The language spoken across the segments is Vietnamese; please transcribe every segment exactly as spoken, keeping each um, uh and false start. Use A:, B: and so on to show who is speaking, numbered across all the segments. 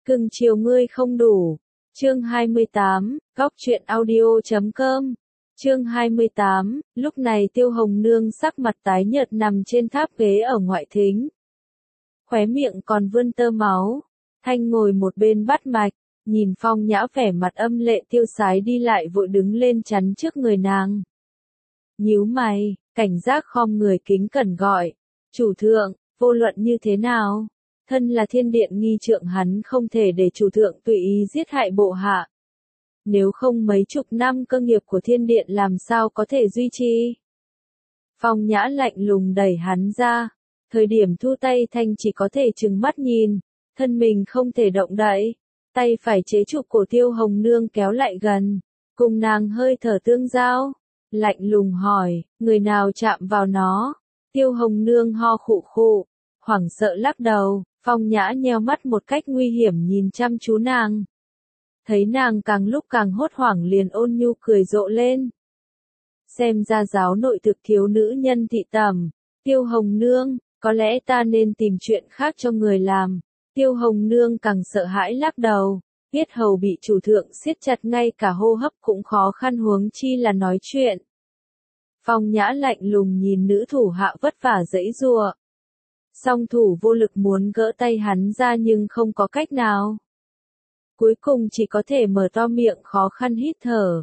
A: Cưng chiều ngươi không đủ. Chương hai mươi tám, góc truyện audio chấm com. Chương hai mươi tám, lúc này Tiêu Hồng Nương sắc mặt tái nhợt nằm trên tháp ghế ở ngoại thính. Khóe miệng còn vươn tơ máu. Thanh ngồi một bên bắt mạch, nhìn Phong Nhã vẻ mặt âm lệ tiêu sái đi lại vội đứng lên chắn trước người nàng. Nhíu mày, cảnh giác khom người kính cẩn gọi. Chủ thượng, vô luận như thế nào? Thân là thiên điện nghi trượng hắn không thể để chủ thượng tùy ý giết hại bộ hạ. Nếu không mấy chục năm cơ nghiệp của thiên điện làm sao có thể duy trì? Phong Nhã lạnh lùng đẩy hắn ra. Thời điểm thu tay thanh chỉ có thể trừng mắt nhìn, thân mình không thể động đậy. Tay phải chế trụ cổ Tiêu Hồng Nương kéo lại gần, cùng nàng hơi thở tương giao. Lạnh lùng hỏi, người nào chạm vào nó? Tiêu Hồng Nương ho khụ khụ, hoảng sợ lắc đầu. Phong Nhã nheo mắt một cách nguy hiểm nhìn chăm chú nàng. Thấy nàng càng lúc càng hốt hoảng liền ôn nhu cười rộ lên. Xem ra giáo nội thực thiếu nữ nhân thị tẩm. Tiêu Hồng Nương, có lẽ ta nên tìm chuyện khác cho người làm. Tiêu Hồng Nương càng sợ hãi lắc đầu. Yết hầu bị chủ thượng siết chặt ngay cả hô hấp cũng khó khăn huống chi là nói chuyện. Phong Nhã lạnh lùng nhìn nữ thủ hạ vất vả giãy giụa. Song thủ vô lực muốn gỡ tay hắn ra nhưng không có cách nào. Cuối cùng chỉ có thể mở to miệng khó khăn hít thở.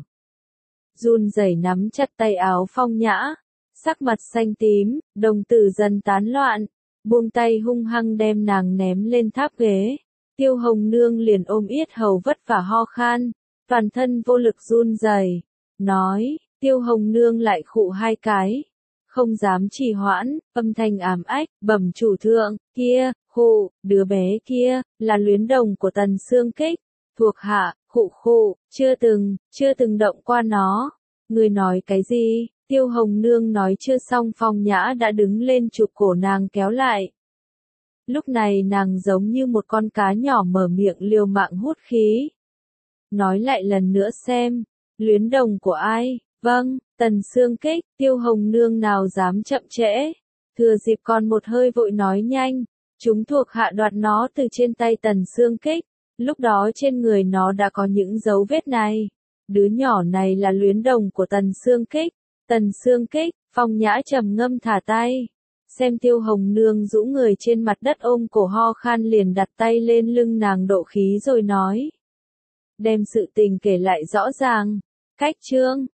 A: Run rẩy nắm chặt tay áo Phong Nhã, sắc mặt xanh tím, đồng tử dần tán loạn, buông tay hung hăng đem nàng ném lên tháp ghế. Tiêu Hồng Nương liền ôm yết hầu vất vả ho khan, toàn thân vô lực run rẩy, nói, Tiêu Hồng Nương lại khụ hai cái. Không dám trì hoãn, âm thanh ảm ách, bẩm chủ thượng, kia, khụ, đứa bé kia, là luyến đồng của Tần Xương Kích, thuộc hạ, khụ khụ, chưa từng, chưa từng động qua nó. Người nói cái gì? Tiêu Hồng Nương nói chưa xong Phong Nhã đã đứng lên chụp cổ nàng kéo lại. Lúc này nàng giống như một con cá nhỏ mở miệng liều mạng hút khí. Nói lại lần nữa xem, luyến đồng của ai? Vâng, Tần Xương Kích. Tiêu Hồng Nương nào dám chậm trễ. Thừa dịp còn một hơi vội nói nhanh. Chúng thuộc hạ đoạt nó từ trên tay Tần Xương Kích. Lúc đó trên người nó đã có những dấu vết này. Đứa nhỏ này là luyến đồng của Tần Xương Kích. Tần Xương Kích. Phong Nhã trầm ngâm thả tay. Xem Tiêu Hồng Nương rũ người trên mặt đất ôm cổ ho khan liền đặt tay lên lưng nàng độ khí rồi nói. Đem sự tình kể lại rõ ràng. Cách chương.